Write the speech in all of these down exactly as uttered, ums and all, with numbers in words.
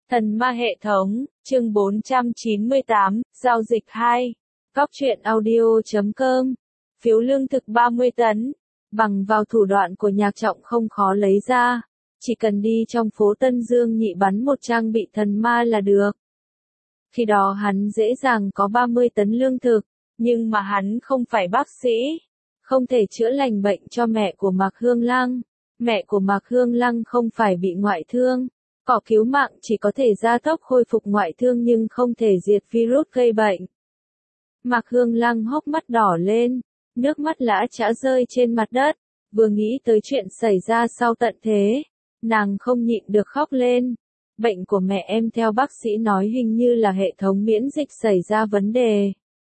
Thần ma hệ thống, chương bốn trăm chín mươi tám, giao dịch hai. Cóc truyện audio chấm com. Phiếu lương thực ba mươi tấn. Bằng vào thủ đoạn của Nhạc Trọng không khó lấy ra. Chỉ cần đi trong phố Tân Dương nhị bắn một trang bị thần ma là được. Khi đó hắn dễ dàng có ba mươi tấn lương thực. Nhưng mà hắn không phải bác sĩ. Không thể chữa lành bệnh cho mẹ của Mạc Hương Lăng. Mẹ của Mạc Hương Lăng không phải bị ngoại thương. Cỏ cứu mạng chỉ có thể gia tốc khôi phục ngoại thương nhưng không thể diệt virus gây bệnh. Mạc Hương Lăng hốc mắt đỏ lên, nước mắt lã chã rơi trên mặt đất, vừa nghĩ tới chuyện xảy ra sau tận thế, nàng không nhịn được khóc lên. Bệnh của mẹ em theo bác sĩ nói hình như là hệ thống miễn dịch xảy ra vấn đề.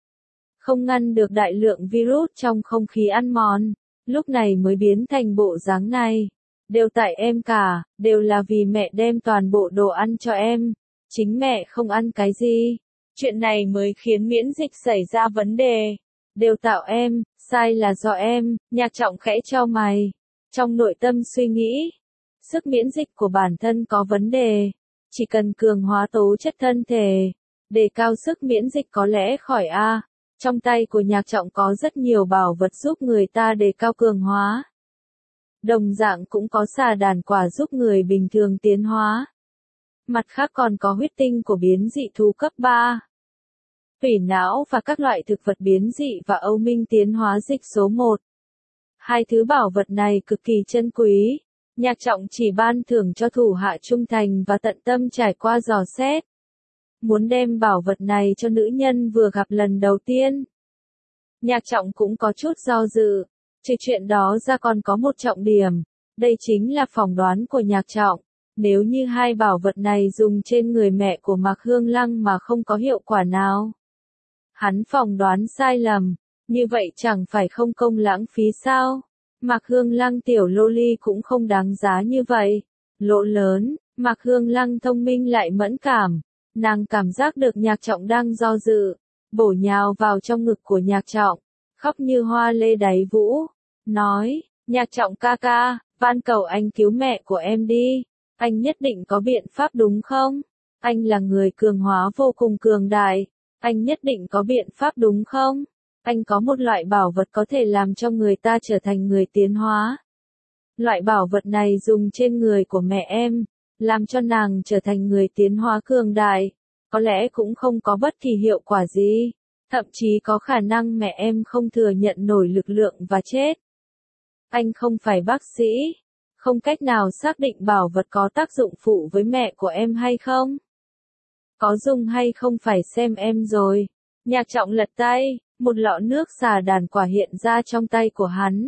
Không ngăn được đại lượng virus trong không khí ăn mòn, lúc này mới biến thành bộ dáng này. Đều tại em cả, đều là vì mẹ đem toàn bộ đồ ăn cho em, chính mẹ không ăn cái gì. Chuyện này mới khiến miễn dịch xảy ra vấn đề. Đều tạo em, sai là do em, Nhạc Trọng khẽ chau mày. Trong nội tâm suy nghĩ, sức miễn dịch của bản thân có vấn đề. Chỉ cần cường hóa tố chất thân thể, đề cao sức miễn dịch có lẽ khỏi a. Trong tay của Nhạc Trọng có rất nhiều bảo vật giúp người ta đề cao cường hóa. Đồng dạng cũng có xà đàn quả giúp người bình thường tiến hóa. Mặt khác còn có huyết tinh của biến dị thú cấp ba. Thủy não và các loại thực vật biến dị và Âu Minh tiến hóa dịch số một. Hai thứ bảo vật này cực kỳ chân quý. Nhạc Trọng chỉ ban thưởng cho thủ hạ trung thành và tận tâm trải qua dò xét. Muốn đem bảo vật này cho nữ nhân vừa gặp lần đầu tiên. Nhạc Trọng cũng có chút do dự. Trừ chuyện đó ra còn có một trọng điểm, đây chính là phỏng đoán của Nhạc Trọng. Nếu như hai bảo vật này dùng trên người mẹ của Mạc Hương Lăng mà không có hiệu quả nào. Hắn phỏng đoán sai lầm, như vậy chẳng phải không công lãng phí sao? Mạc Hương Lăng tiểu lô ly cũng không đáng giá như vậy. Lỗ lớn, Mạc Hương Lăng thông minh lại mẫn cảm, nàng cảm giác được Nhạc Trọng đang do dự, bổ nhào vào trong ngực của Nhạc Trọng, khóc như hoa lê đáy vũ. Nói, Nhạc Trọng ca ca, van cầu anh cứu mẹ của em đi, anh nhất định có biện pháp đúng không? Anh là người cường hóa vô cùng cường đại, anh nhất định có biện pháp đúng không? Anh có một loại bảo vật có thể làm cho người ta trở thành người tiến hóa. Loại bảo vật này dùng trên người của mẹ em, làm cho nàng trở thành người tiến hóa cường đại, có lẽ cũng không có bất kỳ hiệu quả gì, thậm chí có khả năng mẹ em không thừa nhận nổi lực lượng và chết. Anh không phải bác sĩ, không cách nào xác định bảo vật có tác dụng phụ với mẹ của em hay không. Có dùng hay không phải xem em rồi. Nhạc Trọng lật tay, một lọ nước xà đàn quả hiện ra trong tay của hắn.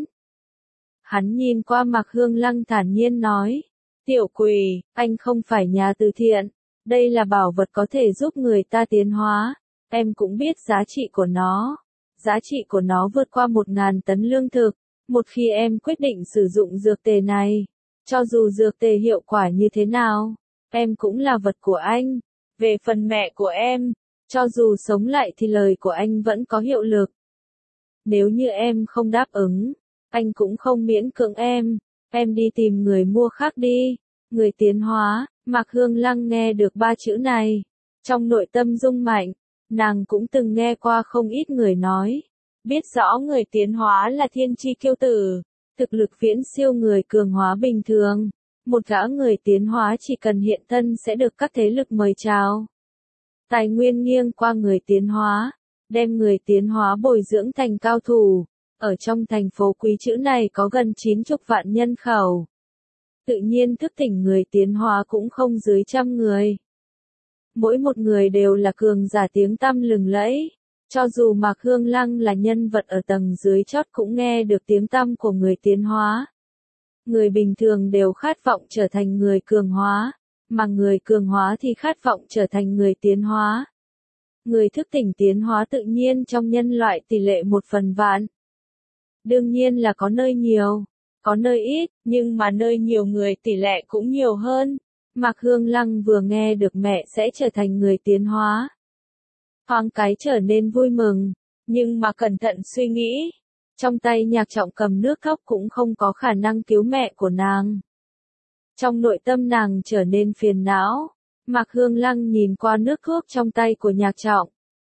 Hắn nhìn qua Mạc Hương Lăng thản nhiên nói, tiểu quỷ, anh không phải nhà từ thiện, đây là bảo vật có thể giúp người ta tiến hóa, em cũng biết giá trị của nó. Giá trị của nó vượt qua một ngàn tấn lương thực. Một khi em quyết định sử dụng dược tề này, cho dù dược tề hiệu quả như thế nào, em cũng là vật của anh. Về phần mẹ của em, cho dù sống lại thì lời của anh vẫn có hiệu lực. Nếu như em không đáp ứng, anh cũng không miễn cưỡng em, em đi tìm người mua khác đi. Người tiến hóa, Mạc Hương Lăng nghe được ba chữ này, trong nội tâm rung mạnh, nàng cũng từng nghe qua không ít người nói. Biết rõ người tiến hóa là thiên chi kiêu tử, thực lực viễn siêu người cường hóa bình thường. Một gã người tiến hóa chỉ cần hiện thân sẽ được các thế lực mời chào. Tài nguyên nghiêng qua người tiến hóa, đem người tiến hóa bồi dưỡng thành cao thủ. Ở trong thành phố Quý Chữ này có gần chín mươi vạn nhân khẩu. Tự nhiên thức tỉnh người tiến hóa cũng không dưới trăm người. Mỗi một người đều là cường giả tiếng tăm lừng lẫy. Cho dù Mạc Hương Lăng là nhân vật ở tầng dưới chót cũng nghe được tiếng tăm của người tiến hóa. Người bình thường đều khát vọng trở thành người cường hóa, mà người cường hóa thì khát vọng trở thành người tiến hóa. Người thức tỉnh tiến hóa tự nhiên trong nhân loại tỷ lệ một phần vạn. Đương nhiên là có nơi nhiều, có nơi ít, nhưng mà nơi nhiều người tỷ lệ cũng nhiều hơn. Mạc Hương Lăng vừa nghe được mẹ sẽ trở thành người tiến hóa. Thoáng cái trở nên vui mừng, nhưng mà cẩn thận suy nghĩ, trong tay Nhạc Trọng cầm nước cốc cũng không có khả năng cứu mẹ của nàng. Trong nội tâm nàng trở nên phiền não, Mạc Hương Lăng nhìn qua nước thuốc trong tay của Nhạc Trọng.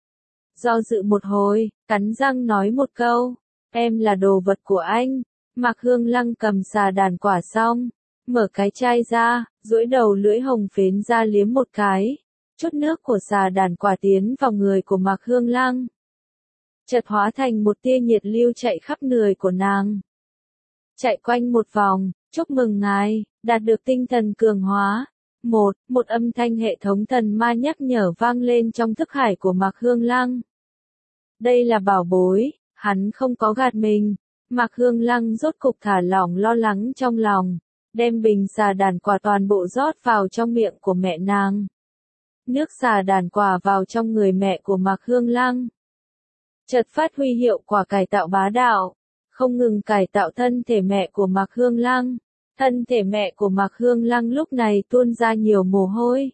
Do dự một hồi, cắn răng nói một câu, em là đồ vật của anh. Mạc Hương Lăng cầm xà đàn quả xong, mở cái chai ra, duỗi đầu lưỡi hồng phến ra liếm một cái. Chút nước của xà đàn quả tiến vào người của Mạc Hương Lăng. Chợt hóa thành một tia nhiệt lưu chạy khắp người của nàng. Chạy quanh một vòng, chúc mừng ngài, đạt được tinh thần cường hóa. Một, một âm thanh hệ thống thần ma nhắc nhở vang lên trong thức hải của Mạc Hương Lăng. Đây là bảo bối, hắn không có gạt mình. Mạc Hương Lăng rốt cục thả lỏng lo lắng trong lòng, đem bình xà đàn quả toàn bộ rót vào trong miệng của mẹ nàng. Nước xà đàn quả vào trong người mẹ của Mạc Hương Lăng. Chợt phát huy hiệu quả cải tạo bá đạo, không ngừng cải tạo thân thể mẹ của Mạc Hương Lăng. Thân thể mẹ của Mạc Hương Lăng lúc này tuôn ra nhiều mồ hôi.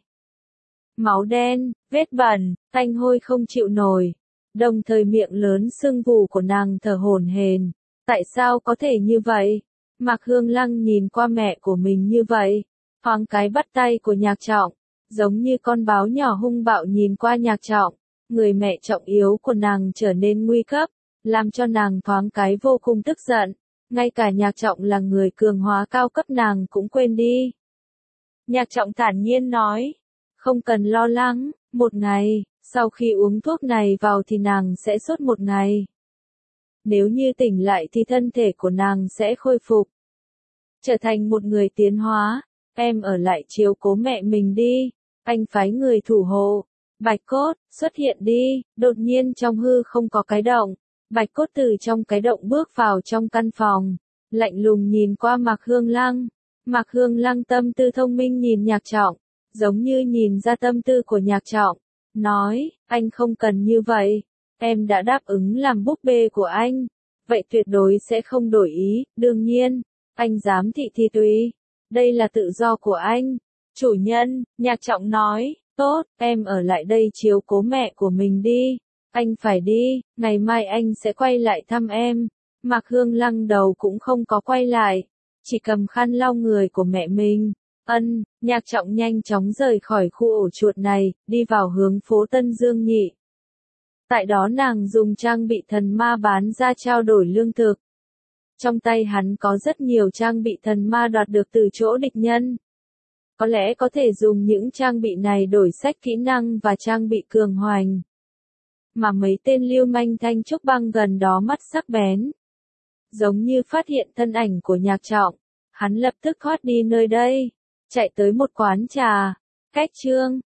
Máu đen, vết bẩn, tanh hôi không chịu nổi. Đồng thời miệng lớn sưng vù của nàng thở hổn hển. Tại sao có thể như vậy? Mạc Hương Lăng nhìn qua mẹ của mình như vậy, thoáng cái bắt tay của Nhạc Trọng, giống như con báo nhỏ hung bạo nhìn qua Nhạc Trọng. Người mẹ trọng yếu của nàng trở nên nguy cấp, làm cho nàng thoáng cái vô cùng tức giận. Ngay cả Nhạc Trọng là người cường hóa cao cấp nàng cũng quên đi. Nhạc Trọng thản nhiên nói, không cần lo lắng, một ngày, sau khi uống thuốc này vào thì nàng sẽ sốt một ngày. Nếu như tỉnh lại thì thân thể của nàng sẽ khôi phục, trở thành một người tiến hóa. Em ở lại chiếu cố mẹ mình đi, anh phái người thủ hộ. Bạch Cốt, xuất hiện đi. Đột nhiên trong hư không có cái động. Bạch Cốt từ trong cái động bước vào trong căn phòng, lạnh lùng nhìn qua Mạc Hương Lăng. Mạc Hương Lăng tâm tư thông minh nhìn Nhạc Trọng, giống như nhìn ra tâm tư của Nhạc Trọng, nói, anh không cần như vậy, em đã đáp ứng làm búp bê của anh, vậy tuyệt đối sẽ không đổi ý. Đương nhiên, anh dám thị thì tùy, đây là tự do của anh. Chủ nhân, Nhạc Trọng nói, tốt, em ở lại đây chiếu cố mẹ của mình đi. Anh phải đi, ngày mai anh sẽ quay lại thăm em. Mạc Hương Lăng đầu cũng không có quay lại, chỉ cầm khăn lau người của mẹ mình. Ân, Nhạc Trọng nhanh chóng rời khỏi khu ổ chuột này, đi vào hướng phố Tân Dương Nhị. Tại đó nàng dùng trang bị thần ma bán ra trao đổi lương thực. Trong tay hắn có rất nhiều trang bị thần ma đoạt được từ chỗ địch nhân. Có lẽ có thể dùng những trang bị này đổi sách kỹ năng và trang bị cường hoành. Mà mấy tên lưu manh Thanh Trúc Băng gần đó mắt sắc bén. Giống như phát hiện thân ảnh của Nhạc Trọng, hắn lập tức thoát đi nơi đây, chạy tới một quán trà, cách Trương,